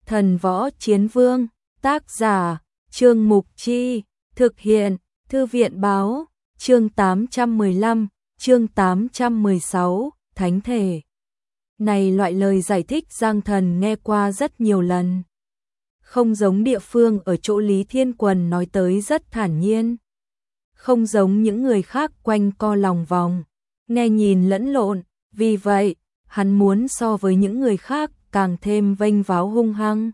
Thần Võ Chiến Vương, tác giả, Trương Mục Chi, thực hiện, Thư viện báo, chương 815, chương 816, Thánh Thể. Này loại lời giải thích Giang Thần nghe qua rất nhiều lần. Không giống địa phương ở chỗ Lý Thiên Quần nói tới rất thản nhiên. Không giống những người khác quanh co lòng vòng, nghe nhìn lẫn lộn, vì vậy, hắn muốn so với những người khác càng thêm vênh váo hung hăng.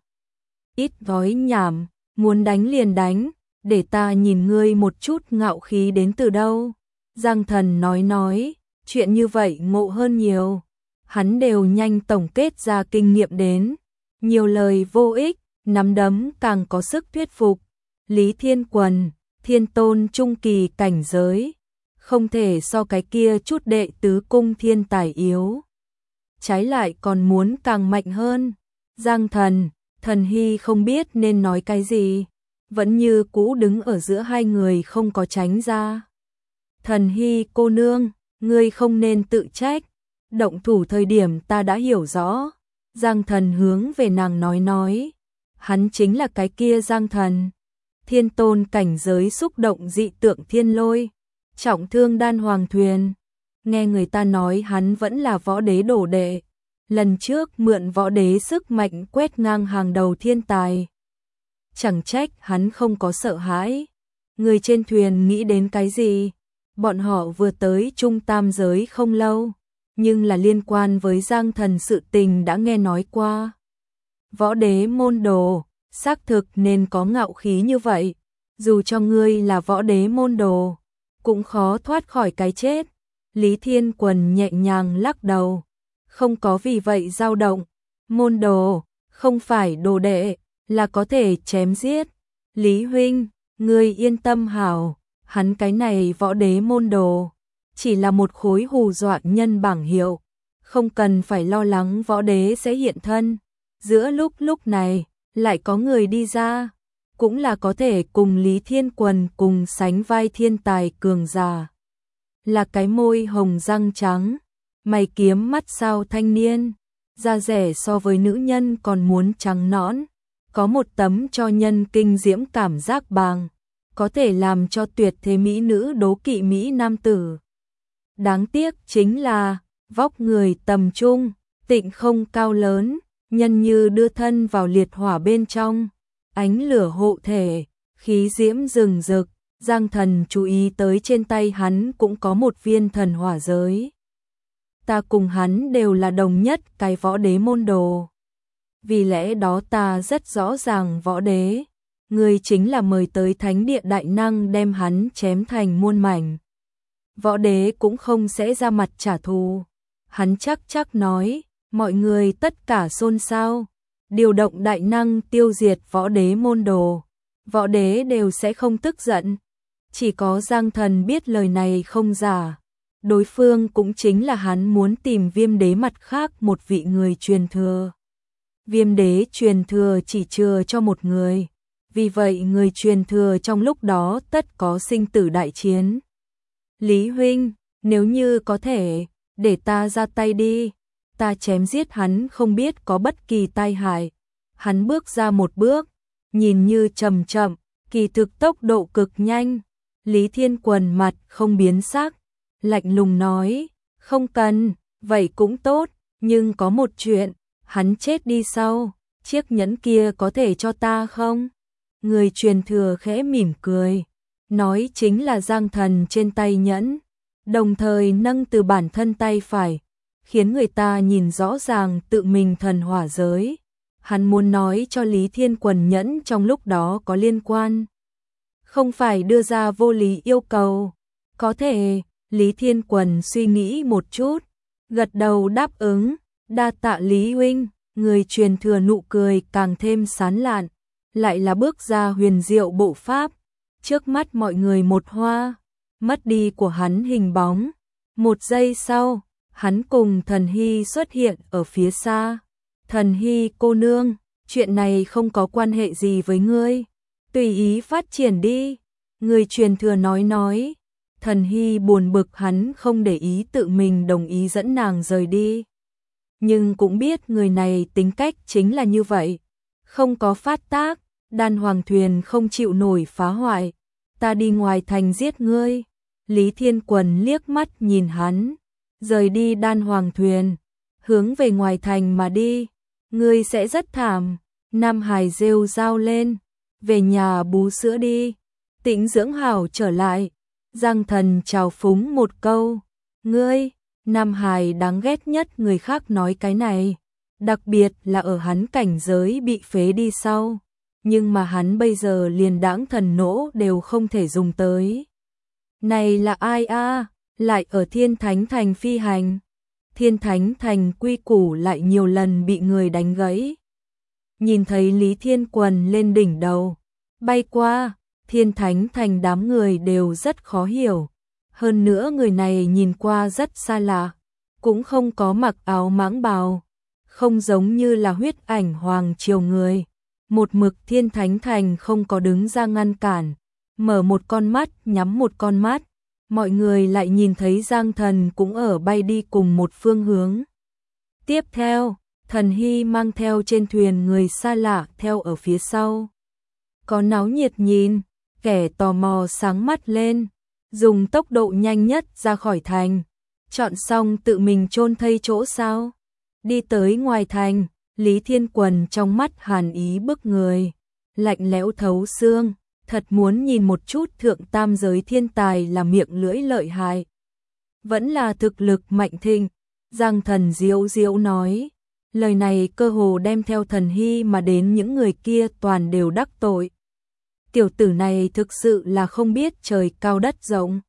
Ít nói nhảm, muốn đánh liền đánh, để ta nhìn ngươi một chút ngạo khí đến từ đâu. Giang Thần nói, chuyện như vậy ngộ hơn nhiều. Hắn đều nhanh tổng kết ra kinh nghiệm đến. Nhiều lời vô ích, nắm đấm càng có sức thuyết phục. Lý Thiên Quần, thiên tôn trung kỳ cảnh giới, không thể so cái kia chút đệ tứ cung thiên tài yếu. Trái lại còn muốn càng mạnh hơn. Giang Thần, Thần Hy không biết nên nói cái gì, vẫn như cũ đứng ở giữa hai người không có tránh ra. Thần Hy cô nương, ngươi không nên tự trách, động thủ thời điểm ta đã hiểu rõ. Giang Thần hướng về nàng nói, hắn chính là cái kia Giang Thần. Thiên tôn cảnh giới xúc động dị tượng thiên lôi, trọng thương đan hoàng thuyền. Nghe người ta nói hắn vẫn là võ đế đổ đệ. Lần trước mượn võ đế sức mạnh quét ngang hàng đầu thiên tài. Chẳng trách hắn không có sợ hãi. Người trên thuyền nghĩ đến cái gì? Bọn họ vừa tới trung tam giới không lâu, nhưng là liên quan với Giang Thần sự tình đã nghe nói qua. Võ đế môn đồ, xác thực nên có ngạo khí như vậy. Dù cho ngươi là võ đế môn đồ, cũng khó thoát khỏi cái chết. Lý Thiên Quần nhẹ nhàng lắc đầu. Không có vì vậy dao động. Môn đồ, không phải đồ đệ, là có thể chém giết. Lý huynh, ngươi yên tâm hảo, hắn cái này võ đế môn đồ, chỉ là một khối hù dọa nhân bảng hiệu. Không cần phải lo lắng võ đế sẽ hiện thân. Giữa lúc này, lại có người đi ra, cũng là có thể cùng Lý Thiên Quần cùng sánh vai thiên tài cường giả. Là cái môi hồng răng trắng, mày kiếm mắt sao thanh niên, da rẻ so với nữ nhân còn muốn trắng nõn, có một tấm cho nhân kinh diễm cảm giác bàng, có thể làm cho tuyệt thế mỹ nữ đố kỵ mỹ nam tử. Đáng tiếc chính là, vóc người tầm trung, tịnh không cao lớn, nhân như đưa thân vào liệt hỏa bên trong, ánh lửa hộ thể, khí diễm rừng rực. Giang Thần chú ý tới trên tay hắn cũng có một viên thần hỏa giới. Ta cùng hắn đều là đồng nhất cái võ đế môn đồ. Vì lẽ đó ta rất rõ ràng võ đế, người chính là mời tới thánh địa đại năng đem hắn chém thành muôn mảnh. Võ đế cũng không sẽ ra mặt trả thù. Hắn chắc nói, mọi người tất cả xôn xao, điều động đại năng tiêu diệt võ đế môn đồ. Võ đế đều sẽ không tức giận. Chỉ có Giang Thần biết lời này không giả. Đối phương cũng chính là hắn muốn tìm Viêm đế mặt khác một vị người truyền thừa. Viêm đế truyền thừa chỉ chừa cho một người. Vì vậy người truyền thừa trong lúc đó tất có sinh tử đại chiến. Lý huynh, nếu như có thể, để ta ra tay đi. Ta chém giết hắn không biết có bất kỳ tai hại. Hắn bước ra một bước, nhìn như chậm, kỳ thực tốc độ cực nhanh. Lý Thiên Quần mặt không biến sắc, lạnh lùng nói, không cần, vậy cũng tốt, nhưng có một chuyện, hắn chết đi sau, chiếc nhẫn kia có thể cho ta không? Người truyền thừa khẽ mỉm cười, nói chính là Giang Thần trên tay nhẫn, đồng thời nâng từ bản thân tay phải, khiến người ta nhìn rõ ràng tự mình thần hỏa giới. Hắn muốn nói cho Lý Thiên Quần nhẫn trong lúc đó có liên quan. Không phải đưa ra vô lý yêu cầu. Có thể, Lý Thiên Quần suy nghĩ một chút, gật đầu đáp ứng, đa tạ Lý huynh. Người truyền thừa nụ cười càng thêm sán lạn, lại là bước ra huyền diệu bộ pháp. Trước mắt mọi người một hoa, mất đi của hắn hình bóng. Một giây sau, hắn cùng Thần Hy xuất hiện ở phía xa. Thần Hy cô nương, chuyện này không có quan hệ gì với ngươi. Tùy ý phát triển đi. Người truyền thừa nói. Thần Hy buồn bực hắn không để ý tự mình đồng ý dẫn nàng rời đi. Nhưng cũng biết người này tính cách chính là như vậy. không có phát tác, đan hoàng thuyền không chịu nổi phá hoại, ta đi ngoài thành giết ngươi. Lý Thiên Quần liếc mắt nhìn hắn, rời đi đan hoàng thuyền, hướng về ngoài thành mà đi, ngươi sẽ rất thảm. Nam Hải rêu rao lên, về nhà bú sữa đi, tĩnh dưỡng hảo trở lại. Giang Thần chào phúng một câu, ngươi. Nam Hải đáng ghét nhất người khác nói cái này, đặc biệt là ở hắn cảnh giới bị phế đi sau, nhưng mà hắn bây giờ liền đãng thần nỗ đều không thể dùng tới. Này là ai a? Lại ở Thiên Thánh Thành phi hành. Thiên Thánh Thành quy củ lại nhiều lần bị người đánh gãy. Nhìn thấy Lý Thiên Quần lên đỉnh đầu, bay qua, Thiên Thánh Thành đám người đều rất khó hiểu. Hơn nữa người này nhìn qua rất xa lạ, cũng không có mặc áo mãng bào, không giống như là huyết ảnh hoàng triều người. Một mực Thiên Thánh Thành không có đứng ra ngăn cản, mở một con mắt nhắm một con mắt, mọi người lại nhìn thấy Giang Thần cũng ở bay đi cùng một phương hướng. Tiếp theo, Thần Hy mang theo trên thuyền người xa lạ theo ở phía sau. Có náo nhiệt nhìn, kẻ tò mò sáng mắt lên, dùng tốc độ nhanh nhất ra khỏi thành, chọn xong tự mình chôn thây chỗ sao. Đi tới ngoài thành, Lý Thiên Quần trong mắt hàn ý bức người, lạnh lẽo thấu xương, thật muốn nhìn một chút thượng tam giới thiên tài là miệng lưỡi lợi hại, vẫn là thực lực mạnh thịnh. Giang Thần diễu diễu nói, lời này cơ hồ đem theo Thần Hy mà đến những người kia toàn đều đắc tội. Tiểu tử này thực sự là không biết trời cao đất rộng.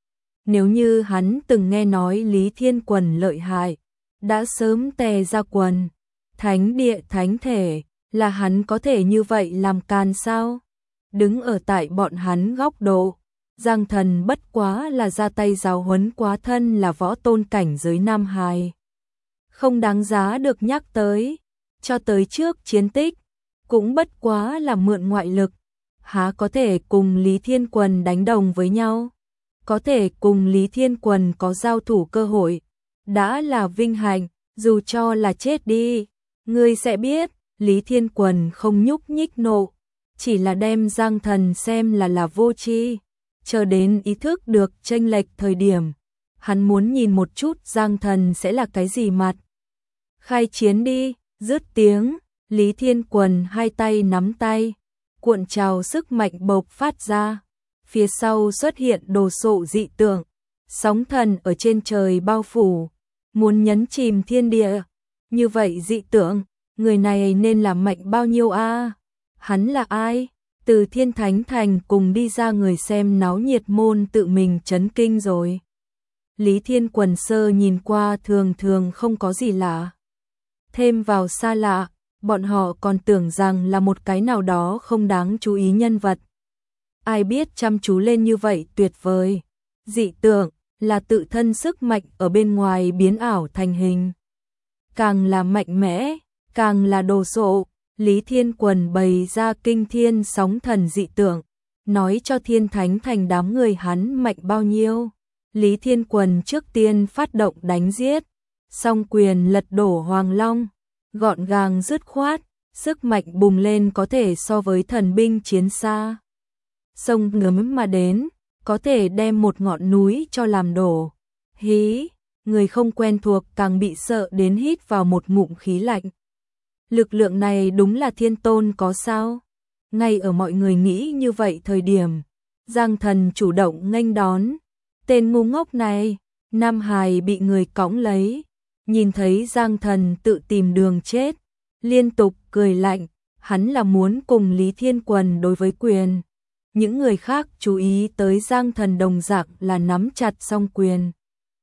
Nếu như hắn từng nghe nói Lý Thiên Quần lợi hại, đã sớm tè ra quần. Thánh địa thánh thể, là hắn có thể như vậy làm can sao? Đứng ở tại bọn hắn góc độ, Giang Thần bất quá là ra tay giáo huấn quá thân là võ tôn cảnh giới Nam Hải. Không đáng giá được nhắc tới, cho tới trước chiến tích, cũng bất quá là mượn ngoại lực, há có thể cùng Lý Thiên Quần đánh đồng với nhau. Có thể cùng Lý Thiên Quần có giao thủ cơ hội, đã là vinh hạnh, dù cho là chết đi. Ngươi sẽ biết, Lý Thiên Quần không nhúc nhích nộ, chỉ là đem Giang Thần xem là vô tri. Chờ đến ý thức được chênh lệch thời điểm, hắn muốn nhìn một chút Giang Thần sẽ là cái gì mặt. Khai chiến đi, dứt tiếng, Lý Thiên Quần hai tay nắm tay, cuộn trào sức mạnh bộc phát ra. Phía sau xuất hiện đồ sộ dị tượng, sóng thần ở trên trời bao phủ, muốn nhấn chìm thiên địa. Như vậy dị tượng, người này nên là mạnh bao nhiêu a? Hắn là ai? Từ Thiên Thánh Thành cùng đi ra người xem náo nhiệt môn tự mình chấn kinh rồi. Lý Thiên Quần sơ nhìn qua thường thường không có gì lạ. Thêm vào xa lạ, bọn họ còn tưởng rằng là một cái nào đó không đáng chú ý nhân vật. Ai biết chăm chú lên như vậy tuyệt vời. Dị tượng là tự thân sức mạnh ở bên ngoài biến ảo thành hình. Càng là mạnh mẽ, càng là đồ sộ. Lý Thiên Quần bày ra kinh thiên sóng thần dị tượng, nói cho Thiên Thánh Thành đám người hắn mạnh bao nhiêu. Lý Thiên Quần trước tiên phát động đánh giết, song quyền lật đổ Hoàng Long, gọn gàng dứt khoát, sức mạnh bùng lên có thể so với thần binh chiến xa. Sông ngấm mà đến, có thể đem một ngọn núi cho làm đổ. Hí, người không quen thuộc càng bị sợ đến hít vào một ngụm khí lạnh. Lực lượng này đúng là thiên tôn có sao? Ngay ở mọi người nghĩ như vậy thời điểm, Giang Thần chủ động nghênh đón. Tên ngu ngốc này, Nam Hải bị người cõng lấy, nhìn thấy Giang Thần tự tìm đường chết, liên tục cười lạnh, hắn là muốn cùng Lý Thiên Quần đối với quyền. Những người khác chú ý tới Giang Thần đồng dạng là nắm chặt song quyền.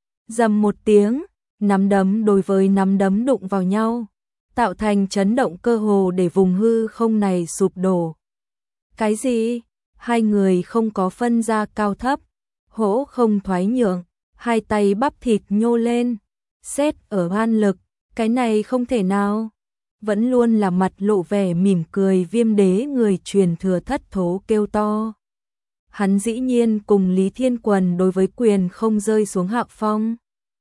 Rầm một tiếng, nắm đấm đối với nắm đấm đụng vào nhau, tạo thành chấn động cơ hồ để vùng hư không này sụp đổ. Cái gì? Hai người không có phân ra cao thấp, hỗ không thoái nhượng, hai tay bắp thịt nhô lên, xét ở oan lực, cái này không thể nào. Vẫn luôn là mặt lộ vẻ mỉm cười Viêm Đế người truyền thừa thất thố kêu to. Hắn dĩ nhiên cùng Lý Thiên Quần đối với quyền không rơi xuống hạ phong.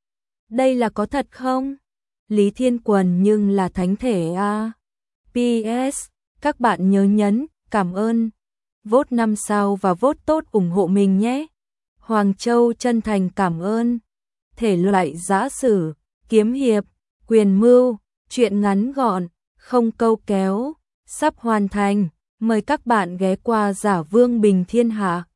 Đây là có thật không? Lý Thiên Quần nhưng là thánh thể a. PS, Các bạn nhớ nhấn cảm ơn, vote 5 sao và vote tốt ủng hộ mình nhé. Hoàng Châu chân thành cảm ơn. Thể loại giã sử, kiếm hiệp, quyền mưu, truyện ngắn gọn, không câu kéo, sắp hoàn thành. Mời các bạn ghé qua Giả Vương Bình Thiên Hạ.